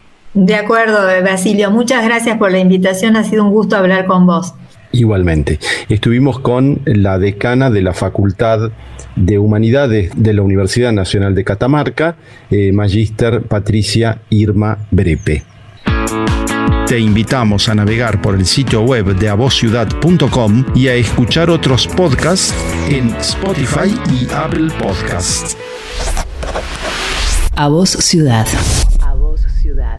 De acuerdo, Basilio. Muchas gracias por la invitación. Ha sido un gusto hablar con vos. Igualmente. Estuvimos con la decana de la Facultad de Humanidades de la Universidad Nacional de Catamarca, eh, Magíster Patricia Irma Brepe. Te invitamos a navegar por el sitio web de a voz ciudad punto com y a escuchar otros podcasts en Spotify y Apple Podcasts. A Voz Ciudad. A Voz Ciudad.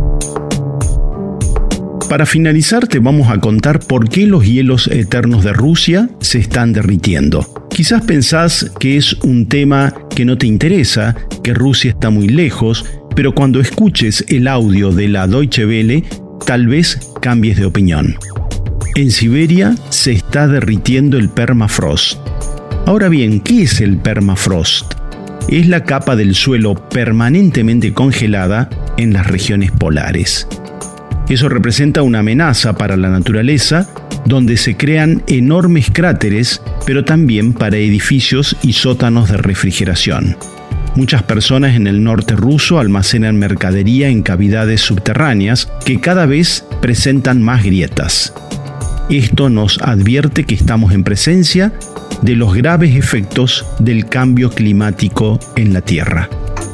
Para finalizar, te vamos a contar por qué los hielos eternos de Rusia se están derritiendo. Quizás pensás que es un tema que no te interesa, que Rusia está muy lejos, pero cuando escuches el audio de la Deutsche Welle, tal vez cambies de opinión. En Siberia se está derritiendo el permafrost. Ahora bien, ¿qué es el permafrost? Es la capa del suelo permanentemente congelada en las regiones polares. Eso representa una amenaza para la naturaleza, donde se crean enormes cráteres, pero también para edificios y sótanos de refrigeración. Muchas personas en el norte ruso almacenan mercadería en cavidades subterráneas que cada vez presentan más grietas. Esto nos advierte que estamos en presencia de los graves efectos del cambio climático en la Tierra.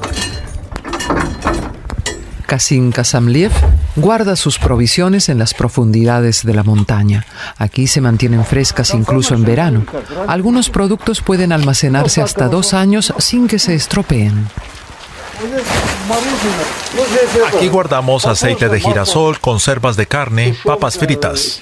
Kasim Kasamliev guarda sus provisiones en las profundidades de la montaña. Aquí se mantienen frescas incluso en verano. Algunos productos pueden almacenarse hasta dos años sin que se estropeen. Aquí guardamos aceite de girasol, conservas de carne, papas fritas.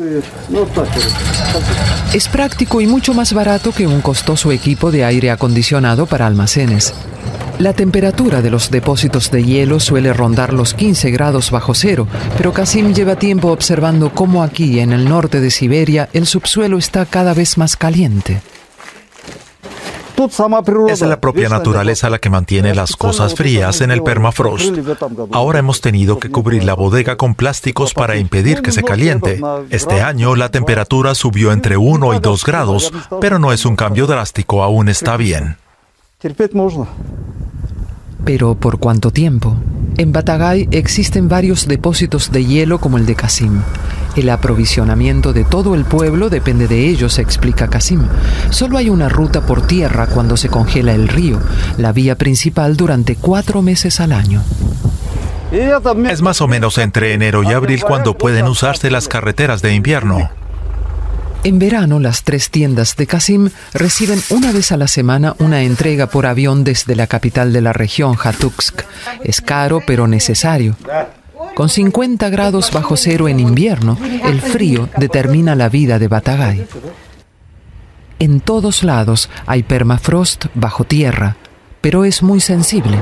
Es práctico y mucho más barato que un costoso equipo de aire acondicionado para almacenes. La temperatura de los depósitos de hielo suele rondar los quince grados bajo cero, pero Kasim lleva tiempo observando cómo aquí, en el norte de Siberia, el subsuelo está cada vez más caliente. Es la propia naturaleza la que mantiene las cosas frías en el permafrost. Ahora hemos tenido que cubrir la bodega con plásticos para impedir que se caliente. Este año la temperatura subió entre uno y dos grados, pero no es un cambio drástico, aún está bien. ¿Pero por cuánto tiempo? En Batagay existen varios depósitos de hielo como el de Kasim. El aprovisionamiento de todo el pueblo depende de ellos, explica Kasim. Solo hay una ruta por tierra cuando se congela el río, la vía principal durante cuatro meses al año. Es más o menos entre enero y abril cuando pueden usarse las carreteras de invierno. En verano, las tres tiendas de Kasim reciben una vez a la semana una entrega por avión desde la capital de la región, Hatuksk. Es caro, pero necesario. Con cincuenta grados bajo cero en invierno, el frío determina la vida de Batagay. En todos lados hay permafrost bajo tierra, pero es muy sensible.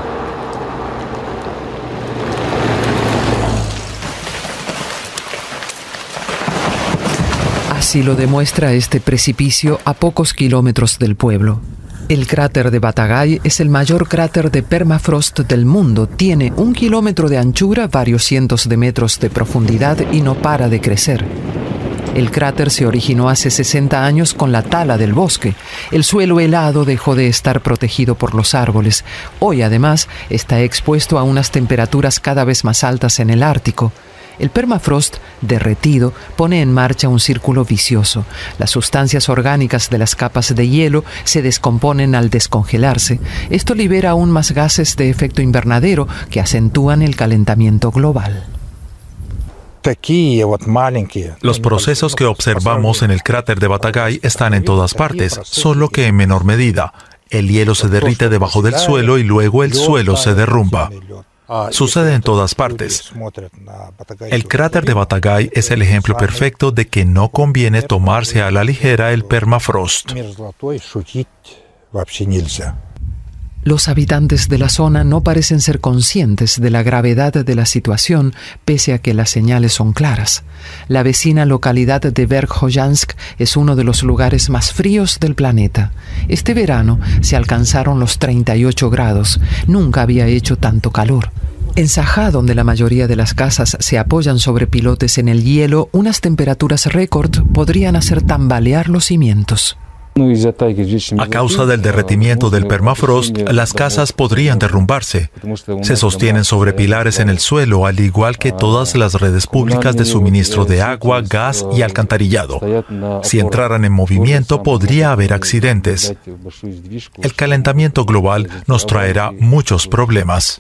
Así lo demuestra este precipicio a pocos kilómetros del pueblo. El cráter de Batagay es el mayor cráter de permafrost del mundo. Tiene un kilómetro de anchura, varios cientos de metros de profundidad y no para de crecer. El cráter se originó hace sesenta años con la tala del bosque. El suelo helado dejó de estar protegido por los árboles. Hoy, además, está expuesto a unas temperaturas cada vez más altas en el Ártico. El permafrost, derretido, pone en marcha un círculo vicioso. Las sustancias orgánicas de las capas de hielo se descomponen al descongelarse. Esto libera aún más gases de efecto invernadero que acentúan el calentamiento global. Los procesos que observamos en el cráter de Batagay están en todas partes, solo que en menor medida. El hielo se derrite debajo del suelo y luego el suelo se derrumba. Sucede en todas partes. El cráter de Batagay es el ejemplo perfecto de que no conviene tomarse a la ligera el permafrost. Los habitantes de la zona no parecen ser conscientes de la gravedad de la situación, pese a que las señales son claras. La vecina localidad de Verkhoyansk es uno de los lugares más fríos del planeta. Este verano se alcanzaron los treinta y ocho grados. Nunca había hecho tanto calor. En Sajá, donde la mayoría de las casas se apoyan sobre pilotes en el hielo, unas temperaturas récord podrían hacer tambalear los cimientos. A causa del derretimiento del permafrost, las casas podrían derrumbarse. Se sostienen sobre pilares en el suelo, al igual que todas las redes públicas de suministro de agua, gas y alcantarillado. Si entraran en movimiento, podría haber accidentes. El calentamiento global nos traerá muchos problemas.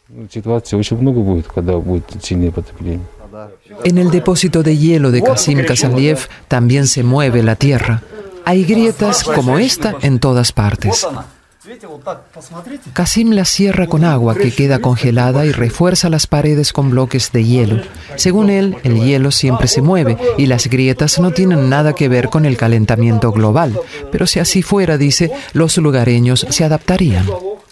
En el depósito de hielo de Kasim Kasamliev también se mueve la tierra. Hay grietas como esta en todas partes. Kasim la cierra con agua que queda congelada y refuerza las paredes con bloques de hielo. Según él, el hielo siempre se mueve y las grietas no tienen nada que ver con el calentamiento global. Pero si así fuera, dice, los lugareños se adaptarían.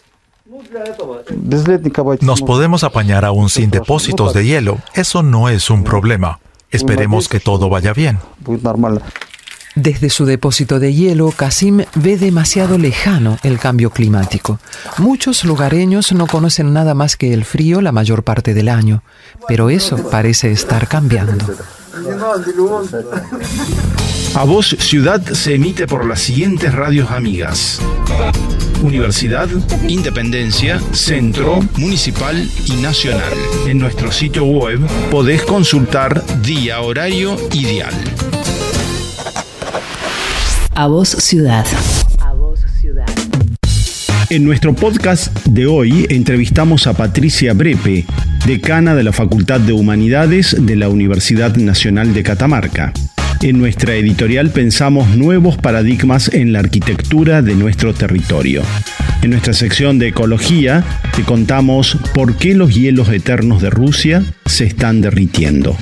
Nos podemos apañar aún sin depósitos de hielo. Eso no es un problema. Esperemos que todo vaya bien. Desde su depósito de hielo, Kasim ve demasiado lejano el cambio climático. Muchos lugareños no conocen nada más que el frío la mayor parte del año, pero eso parece estar cambiando. A Voz Ciudad se emite por las siguientes radios amigas: Universidad, Independencia, Centro, Municipal y Nacional. En nuestro sitio web podés consultar día, horario y dial. A Voz Ciudad. A Voz Ciudad. En nuestro podcast de hoy entrevistamos a Patricia Brepe, decana de la Facultad de Humanidades de la Universidad Nacional de Catamarca. En nuestra editorial pensamos nuevos paradigmas en la arquitectura de nuestro territorio. En nuestra sección de ecología te contamos por qué los hielos eternos de Rusia se están derritiendo.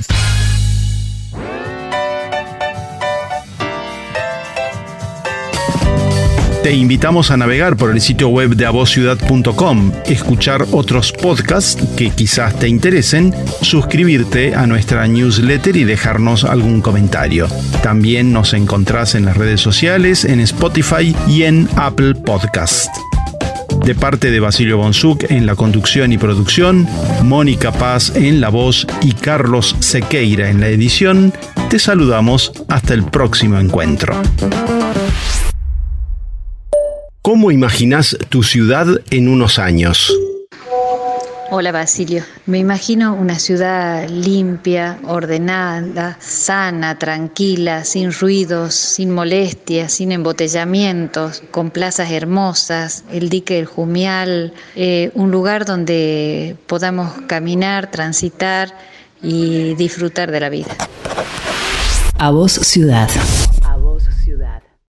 Te invitamos a navegar por el sitio web de a voz ciudad punto com, escuchar otros podcasts que quizás te interesen, suscribirte a nuestra newsletter y dejarnos algún comentario. También nos encontrás en las redes sociales, en Spotify y en Apple Podcast. De parte de Basilio Bonsuc en la conducción y producción, Mónica Paz en la voz y Carlos Sequeira en la edición, te saludamos hasta el próximo encuentro. ¿Cómo imaginás tu ciudad en unos años? Hola Basilio, me imagino una ciudad limpia, ordenada, sana, tranquila, sin ruidos, sin molestias, sin embotellamientos, con plazas hermosas, el dique del Jumial, eh, un lugar donde podamos caminar, transitar y disfrutar de la vida. A Voz Ciudad.